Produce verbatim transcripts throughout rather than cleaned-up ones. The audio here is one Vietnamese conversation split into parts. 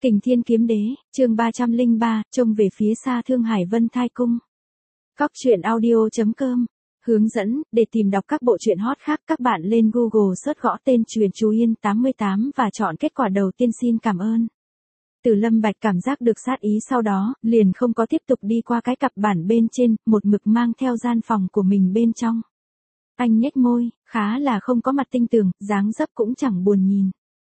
Kình Thiên Kiếm Đế, chương ba trăm lẻ ba, trông về phía xa Thương Hải Vân Thai Cung. Cóc truyện audio chấm com. Hướng dẫn, để tìm đọc các bộ truyện hot khác các bạn lên Google search gõ tên Truyện Chú Yên tám mươi tám và chọn kết quả đầu tiên. Xin cảm ơn. Từ Lâm Bạch cảm giác được sát ý sau đó, liền không có tiếp tục đi qua cái cặp bản bên trên, một mực mang theo gian phòng của mình bên trong. Anh nhếch môi, khá là không có mặt tinh tường, dáng dấp cũng chẳng buồn nhìn.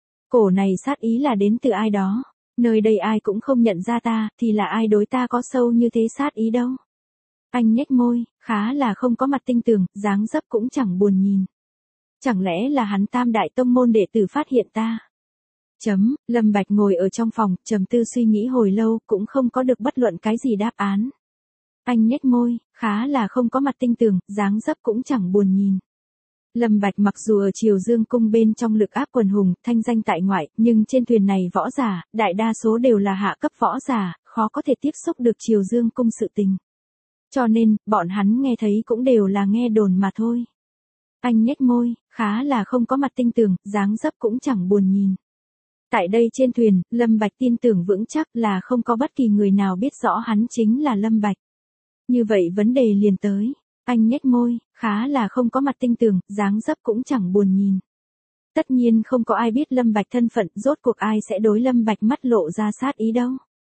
Cổ này sát ý là đến từ ai đó. Nơi đây ai cũng không nhận ra ta, thì là ai đối ta có sâu như thế sát ý đâu. Anh nhếch môi, khá là không có mặt tinh tường, dáng dấp cũng chẳng buồn nhìn. Chẳng lẽ là hắn Tam Đại Tông môn đệ tử phát hiện ta? Chấm, Lâm Bạch ngồi ở trong phòng, trầm tư suy nghĩ hồi lâu, cũng không có được bất luận cái gì đáp án. Anh nhếch môi, khá là không có mặt tinh tường, dáng dấp cũng chẳng buồn nhìn. Lâm Bạch mặc dù ở Triều Dương cung bên trong lực áp quần hùng, thanh danh tại ngoại, nhưng trên thuyền này võ giả, đại đa số đều là hạ cấp võ giả, khó có thể tiếp xúc được Triều Dương cung sự tình. Cho nên, bọn hắn nghe thấy cũng đều là nghe đồn mà thôi. Anh nhếch môi, khá là không có mặt tinh tường, dáng dấp cũng chẳng buồn nhìn. Tại đây trên thuyền, Lâm Bạch tin tưởng vững chắc là không có bất kỳ người nào biết rõ hắn chính là Lâm Bạch. Như vậy vấn đề liền tới. Anh nhếch môi, khá là không có mặt tinh tường, dáng dấp cũng chẳng buồn nhìn. Tất nhiên không có ai biết Lâm Bạch thân phận, rốt cuộc ai sẽ đối Lâm Bạch mắt lộ ra sát ý đâu.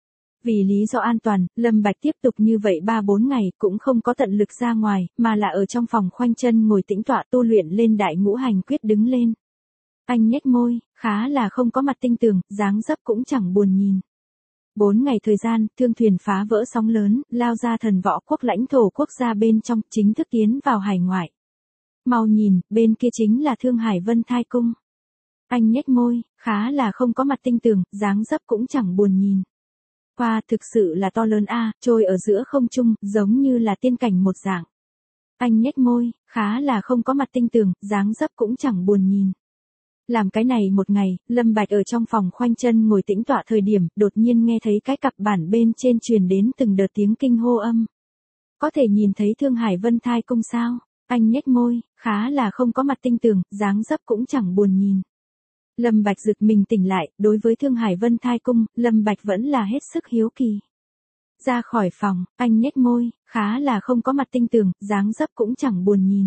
Vì lý do an toàn, Lâm Bạch tiếp tục như vậy ba bốn ngày cũng không có tận lực ra ngoài, mà là ở trong phòng khoanh chân ngồi tĩnh tọa tu luyện lên Đại Ngũ Hành Quyết đứng lên. Anh nhếch môi, khá là không có mặt tinh tường, dáng dấp cũng chẳng buồn nhìn. Bốn ngày thời gian, thương thuyền phá vỡ sóng lớn, lao ra thần võ quốc lãnh thổ quốc gia bên trong, chính thức tiến vào hải ngoại. Mau nhìn, bên kia chính là Thương Hải Vân Thai Cung. Anh nhếch môi, khá là không có mặt tinh tường, dáng dấp cũng chẳng buồn nhìn. Qua, thực sự là to lớn a, trôi ở giữa không trung, giống như là tiên cảnh một dạng. Anh nhếch môi, khá là không có mặt tinh tường, dáng dấp cũng chẳng buồn nhìn. Làm cái này một ngày, Lâm Bạch ở trong phòng khoanh chân ngồi tĩnh tọa thời điểm, đột nhiên nghe thấy cái cặp bản bên trên truyền đến từng đợt tiếng kinh hô âm. Có thể nhìn thấy Thương Hải Vân Thai Cung sao? Anh nhếch môi, khá là không có mặt tinh tường, dáng dấp cũng chẳng buồn nhìn. Lâm Bạch giật mình tỉnh lại, đối với Thương Hải Vân Thai Cung, Lâm Bạch vẫn là hết sức hiếu kỳ. Ra khỏi phòng, anh nhếch môi, khá là không có mặt tinh tường, dáng dấp cũng chẳng buồn nhìn.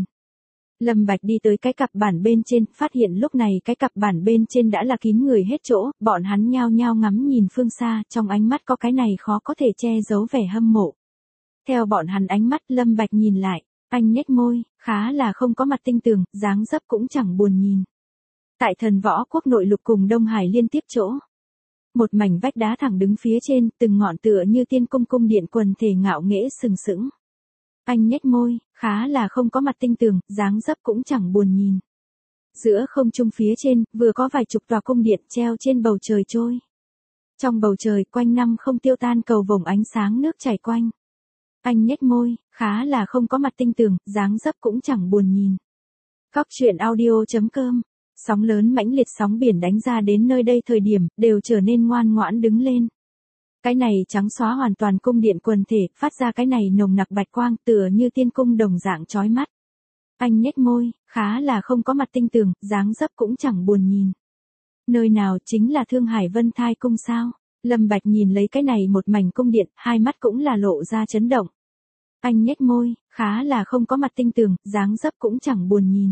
Lâm Bạch đi tới cái cặp bản bên trên, phát hiện lúc này cái cặp bản bên trên đã là kín người hết chỗ, bọn hắn nhao nhao ngắm nhìn phương xa, trong ánh mắt có cái này khó có thể che giấu vẻ hâm mộ. Theo bọn hắn ánh mắt, Lâm Bạch nhìn lại, anh nhếch môi, khá là không có mặt tinh tường, dáng dấp cũng chẳng buồn nhìn. Tại thần võ quốc nội lục cùng Đông Hải liên tiếp chỗ. Một mảnh vách đá thẳng đứng phía trên, từng ngọn tựa như tiên cung cung điện quần thể ngạo nghễ sừng sững. Anh nhếch môi, khá là không có mặt tinh tường, dáng dấp cũng chẳng buồn nhìn. Giữa không trung phía trên, vừa có vài chục tòa cung điện treo trên bầu trời trôi. Trong bầu trời quanh năm không tiêu tan cầu vồng ánh sáng nước chảy quanh. Anh nhếch môi, khá là không có mặt tinh tường, dáng dấp cũng chẳng buồn nhìn. Cóc truyện audio chấm com. Sóng lớn mãnh liệt sóng biển đánh ra đến nơi đây thời điểm, đều trở nên ngoan ngoãn đứng lên. Cái này trắng xóa hoàn toàn cung điện quần thể, phát ra cái này nồng nặc bạch quang tựa như tiên cung đồng dạng chói mắt. Anh nhếch môi, khá là không có mặt tinh tường, dáng dấp cũng chẳng buồn nhìn. Nơi nào chính là Thương Hải Vân Thai Cung sao? Lâm Bạch nhìn lấy cái này một mảnh cung điện, hai mắt cũng là lộ ra chấn động. Anh nhếch môi, khá là không có mặt tinh tường, dáng dấp cũng chẳng buồn nhìn.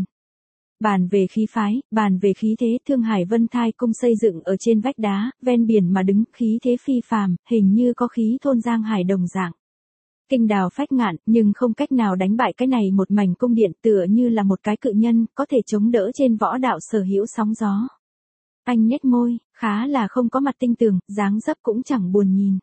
Bàn về khí phái, bàn về khí thế, Thương Hải Vân Thai Cung xây dựng ở trên vách đá, ven biển mà đứng, khí thế phi phàm, hình như có khí thôn giang hải đồng dạng. Kinh đào phách ngạn, nhưng không cách nào đánh bại cái này một mảnh cung điện, tựa như là một cái cự nhân, có thể chống đỡ trên võ đạo sở hữu sóng gió. Anh nhếch môi, khá là không có mặt tinh tường, dáng dấp cũng chẳng buồn nhìn.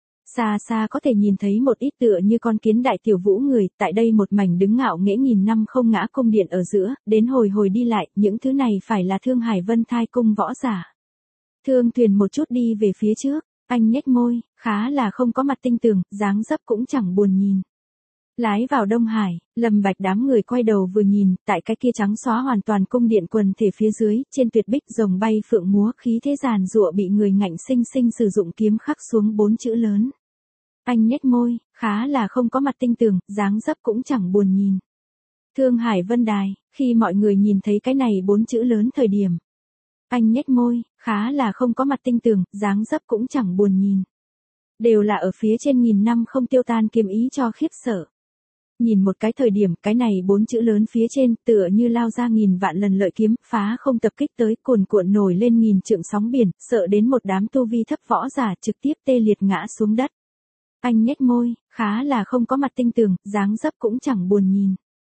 Xa xa có thể nhìn thấy một ít tựa như con kiến đại tiểu vũ người, tại đây một mảnh đứng ngạo nghễ nghìn năm không ngã cung điện ở giữa, đến hồi hồi đi lại, những thứ này phải là Thương Hải Vân Thai Cung võ giả. Thương thuyền một chút đi về phía trước, anh nhếch môi, khá là không có mặt tinh tường, dáng dấp cũng chẳng buồn nhìn. Lái vào Đông Hải, Lâm Bạch đám người quay đầu vừa nhìn, tại cái kia trắng xóa hoàn toàn cung điện quần thể phía dưới, trên tuyệt bích rồng bay phượng múa, khí thế giàn giụa bị người ngạnh sinh sinh sử dụng kiếm khắc xuống bốn chữ lớn. Anh nhếch môi, khá là không có mặt tinh tường, dáng dấp cũng chẳng buồn nhìn. Thương Hải Vân Đài, khi mọi người nhìn thấy cái này bốn chữ lớn thời điểm. Anh nhếch môi, khá là không có mặt tinh tường, dáng dấp cũng chẳng buồn nhìn. Đều là ở phía trên nghìn năm không tiêu tan kiếm ý cho khiếp sợ. Nhìn một cái thời điểm, cái này bốn chữ lớn phía trên, tựa như lao ra nghìn vạn lần lợi kiếm, phá không tập kích tới, cuồn cuộn nổi lên nghìn trượng sóng biển, sợ đến một đám tu vi thấp võ giả trực tiếp tê liệt ngã xuống đất. Anh nhếch môi, khá là không có mặt tinh tường, dáng dấp cũng chẳng buồn nhìn.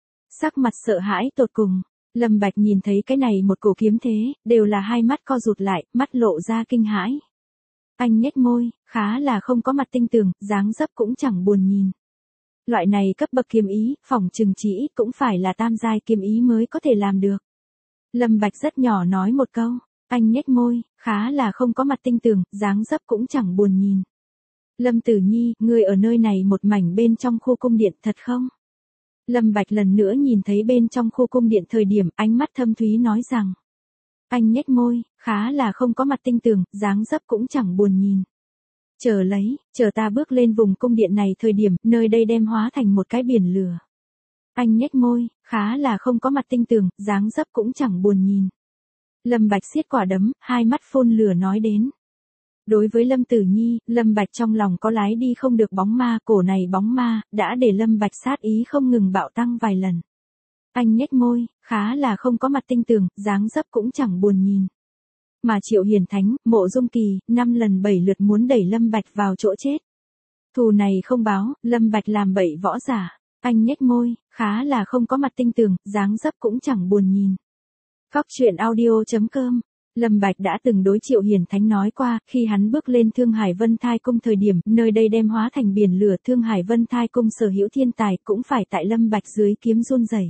Sắc mặt sợ hãi tột cùng, Lâm Bạch nhìn thấy cái này một cổ kiếm thế, đều là hai mắt co rụt lại, mắt lộ ra kinh hãi. Anh nhếch môi, khá là không có mặt tinh tường, dáng dấp cũng chẳng buồn nhìn. Loại này cấp bậc kiếm ý, phỏng chừng chỉ ít cũng phải là tam giai kiếm ý mới có thể làm được. Lâm Bạch rất nhỏ nói một câu, anh nhếch môi, khá là không có mặt tinh tường, dáng dấp cũng chẳng buồn nhìn. Lâm Tử Nhi, ngươi ở nơi này một mảnh bên trong khu cung điện thật không? Lâm Bạch lần nữa nhìn thấy bên trong khu cung điện thời điểm, ánh mắt thâm thúy nói rằng. Anh nhếch môi, khá là không có mặt tinh tường, dáng dấp cũng chẳng buồn nhìn. Chờ lấy, chờ ta bước lên vùng cung điện này thời điểm, nơi đây đem hóa thành một cái biển lửa. Anh nhếch môi, khá là không có mặt tinh tường, dáng dấp cũng chẳng buồn nhìn. Lâm Bạch siết quả đấm, hai mắt phun lửa nói đến. Đối với Lâm Tử Nhi, Lâm Bạch trong lòng có lái đi không được bóng ma, cổ này bóng ma, đã để Lâm Bạch sát ý không ngừng bạo tăng vài lần. Anh nhếch môi, khá là không có mặt tinh tường, dáng dấp cũng chẳng buồn nhìn. Mà Triệu Hiền Thánh, Mộ Dung Kỳ, năm lần bảy lượt muốn đẩy Lâm Bạch vào chỗ chết. Thù này không báo, Lâm Bạch làm bậy võ giả. Anh nhếch môi, khá là không có mặt tinh tường, dáng dấp cũng chẳng buồn nhìn. Cóc truyện audio chấm com. Lâm Bạch đã từng đối Triệu Hiền Thánh nói qua, khi hắn bước lên Thương Hải Vân Thai Cung thời điểm, nơi đây đem hóa thành biển lửa, Thương Hải Vân Thai Cung sở hữu thiên tài cũng phải tại Lâm Bạch dưới kiếm run rẩy.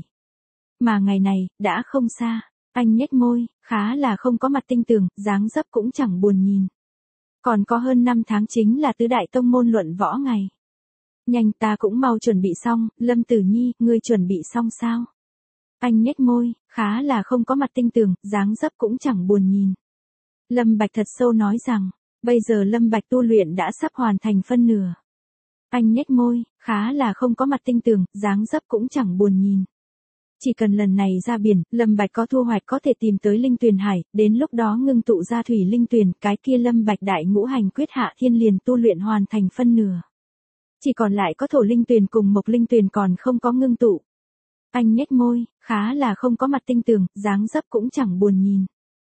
Mà ngày này, đã không xa. Anh nhếch môi, khá là không có mặt tinh tường, dáng dấp cũng chẳng buồn nhìn. Còn có hơn năm tháng chính là tứ đại tông môn luận võ ngày. Nhanh, ta cũng mau chuẩn bị xong, Lâm Tử Nhi, ngươi chuẩn bị xong sao? Anh nhếch môi, khá là không có mặt tinh tường, dáng dấp cũng chẳng buồn nhìn. Lâm Bạch thật sâu nói rằng, bây giờ Lâm Bạch tu luyện đã sắp hoàn thành phân nửa. Anh nhếch môi, khá là không có mặt tinh tường, dáng dấp cũng chẳng buồn nhìn. Chỉ cần lần này ra biển, Lâm Bạch có thu hoạch có thể tìm tới linh tuyền hải, đến lúc đó ngưng tụ ra thủy linh tuyền, cái kia Lâm Bạch đại ngũ hành quyết hạ thiên liền tu luyện hoàn thành phân nửa. Chỉ còn lại có thổ linh tuyền cùng mộc linh tuyền còn không có ngưng tụ. Anh nhếch môi, khá là không có mặt tinh tường, dáng dấp cũng chẳng buồn nhìn.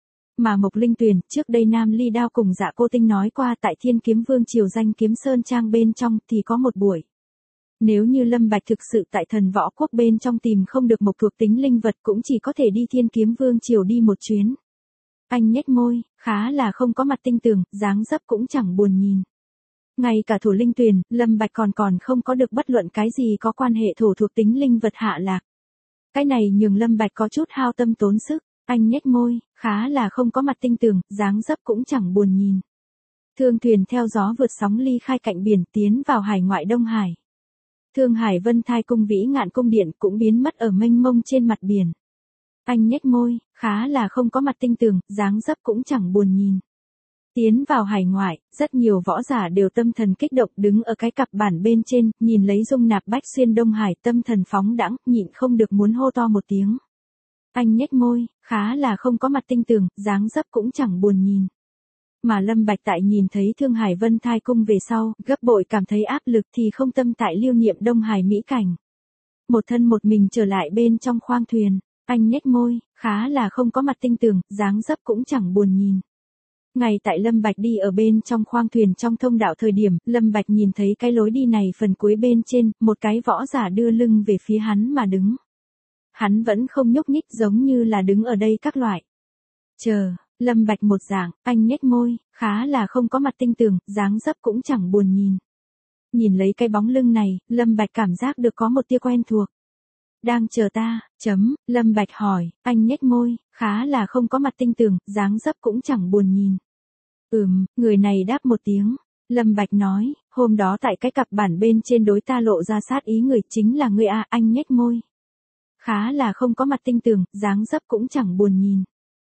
Mà mộc linh tuyền, trước đây Nam Ly Đao cùng Dạ Cô Tinh nói qua tại Thiên Kiếm Vương triều danh kiếm sơn trang bên trong thì có một buổi. Nếu như Lâm Bạch thực sự tại thần võ quốc bên trong tìm không được mộc thuộc tính linh vật cũng chỉ có thể đi Thiên Kiếm Vương triều đi một chuyến. Anh nhếch môi, khá là không có mặt tinh tường, dáng dấp cũng chẳng buồn nhìn. Ngay cả thổ linh tuyền, Lâm Bạch còn còn không có được bất luận cái gì có quan hệ thổ thuộc tính linh vật hạ lạc. Cái này nhường Lâm Bạch có chút hao tâm tốn sức, anh nhếch môi, khá là không có mặt tinh tường, dáng dấp cũng chẳng buồn nhìn. Thương thuyền theo gió vượt sóng ly khai cạnh biển tiến vào hải ngoại Đông Hải. Thương Hải Vân Thai Cung vĩ ngạn cung điện cũng biến mất ở mênh mông trên mặt biển. Anh nhếch môi, khá là không có mặt tinh tường, dáng dấp cũng chẳng buồn nhìn. Tiến vào hải ngoại, rất nhiều võ giả đều tâm thần kích động đứng ở cái cặp bản bên trên, nhìn lấy dung nạp bách xuyên Đông Hải, tâm thần phóng đãng, nhịn không được muốn hô to một tiếng. Anh nhếch môi, khá là không có mặt tinh tường, dáng dấp cũng chẳng buồn nhìn. Mà Lâm Bạch tại nhìn thấy Thương Hải Vân Thai Cung về sau, gấp bội cảm thấy áp lực thì không tâm tại lưu niệm Đông Hải mỹ cảnh. Một thân một mình trở lại bên trong khoang thuyền, anh nhếch môi, khá là không có mặt tinh tường, dáng dấp cũng chẳng buồn nhìn. Ngay tại Lâm Bạch đi ở bên trong khoang thuyền trong thông đạo thời điểm, Lâm Bạch nhìn thấy cái lối đi này phần cuối bên trên, một cái võ giả đưa lưng về phía hắn mà đứng. Hắn vẫn không nhúc nhích giống như là đứng ở đây các loại. Chờ, Lâm Bạch một dạng, anh nhếch môi, khá là không có mặt tinh tường, dáng dấp cũng chẳng buồn nhìn. Nhìn lấy cái bóng lưng này, Lâm Bạch cảm giác được có một tia quen thuộc. Đang chờ ta, chấm, Lâm Bạch hỏi, anh nhếch môi, khá là không có mặt tinh tường, dáng dấp cũng chẳng buồn nhìn. Ừm, người này đáp một tiếng. Lâm Bạch nói, hôm đó tại cái cặp bản bên trên đối ta lộ ra sát ý người chính là ngươi à, anh nhếch môi. Khá là không có mặt tinh tường, dáng dấp cũng chẳng buồn nhìn.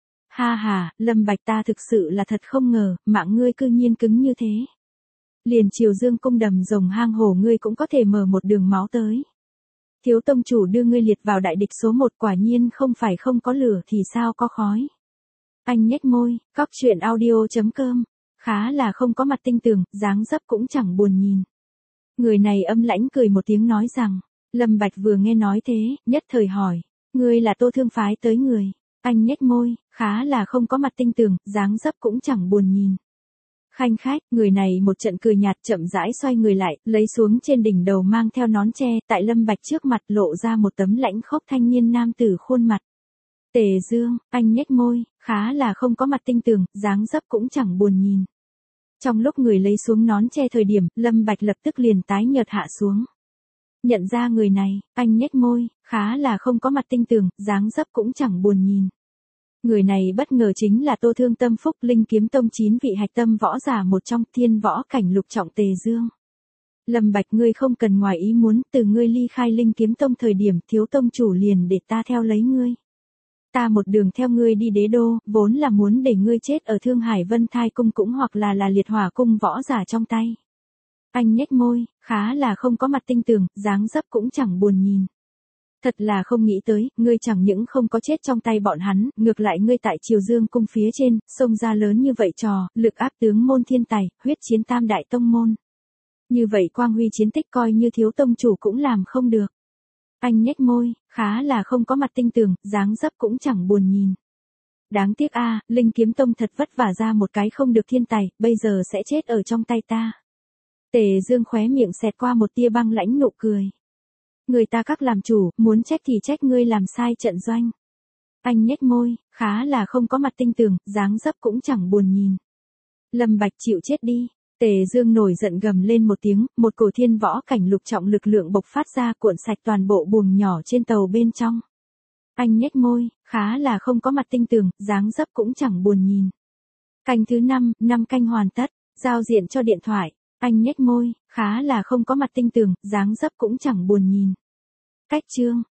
Ha ha, Lâm Bạch ta thực sự là thật không ngờ, mạng ngươi cư nhiên cứng như thế. Liền Triều Dương cung đầm rồng hang hổ ngươi cũng có thể mở một đường máu tới. Thiếu tông chủ đưa ngươi liệt vào đại địch số một quả nhiên không phải không có lửa thì sao có khói. Anh nhếch môi, cóc truyện audio.com. Khá là không có mặt tinh tường, dáng dấp cũng chẳng buồn nhìn. Người này âm lãnh cười một tiếng nói rằng, Lâm Bạch vừa nghe nói thế, nhất thời hỏi, ngươi là Tô Thương phái tới người. Anh nhếch môi, khá là không có mặt tinh tường, dáng dấp cũng chẳng buồn nhìn. Khanh khách, người này một trận cười nhạt chậm rãi xoay người lại, lấy xuống trên đỉnh đầu mang theo nón tre, tại Lâm Bạch trước mặt lộ ra một tấm lãnh khốc thanh niên nam tử khuôn mặt. Tề Dương, anh nhếch môi, khá là không có mặt tinh tường, dáng dấp cũng chẳng buồn nhìn. Trong lúc người lấy xuống nón che thời điểm, Lâm Bạch lập tức liền tái nhợt hạ xuống. Nhận ra người này, anh nhếch môi, khá là không có mặt tinh tường, dáng dấp cũng chẳng buồn nhìn. Người này bất ngờ chính là Tô Thương Tâm Phúc Linh Kiếm Tông chín vị hạch tâm võ giả một trong Thiên Võ Cảnh lục trọng Tề Dương. Lâm Bạch, ngươi không cần ngoài ý muốn, từ ngươi ly khai Linh Kiếm Tông thời điểm thiếu tông chủ liền để ta theo lấy ngươi. Ta một đường theo ngươi đi đế đô, vốn là muốn để ngươi chết ở Thương Hải Vân Thai Cung cũng hoặc là là liệt hỏa cung võ giả trong tay. Anh nhếch môi, khá là không có mặt tinh tường, dáng dấp cũng chẳng buồn nhìn. Thật là không nghĩ tới, ngươi chẳng những không có chết trong tay bọn hắn, ngược lại ngươi tại Triều Dương cung phía trên, xông ra lớn như vậy trò, lực áp tướng môn thiên tài, huyết chiến tam đại tông môn. Như vậy quang huy chiến tích coi như thiếu tông chủ cũng làm không được. Anh nhếch môi, khá là không có mặt tinh tường, dáng dấp cũng chẳng buồn nhìn. Đáng tiếc a, Linh Kiếm Tông thật vất vả ra một cái không được thiên tài, bây giờ sẽ chết ở trong tay ta. Tề Dương khóe miệng xẹt qua một tia băng lãnh nụ cười. Người ta các làm chủ, muốn trách thì trách ngươi làm sai trận doanh. Anh nhếch môi, khá là không có mặt tinh tường, dáng dấp cũng chẳng buồn nhìn. Lâm Bạch chịu chết đi. Tề Dương nổi giận gầm lên một tiếng, một cổ Thiên Võ Cảnh lục trọng lực lượng bộc phát ra cuộn sạch toàn bộ buồng nhỏ trên tàu bên trong. Anh nhếch môi, khá là không có mặt tinh tường, dáng dấp cũng chẳng buồn nhìn. Canh thứ năm, năm canh hoàn tất, giao diện cho điện thoại. Anh nhếch môi, khá là không có mặt tinh tường, dáng dấp cũng chẳng buồn nhìn. Cách chương.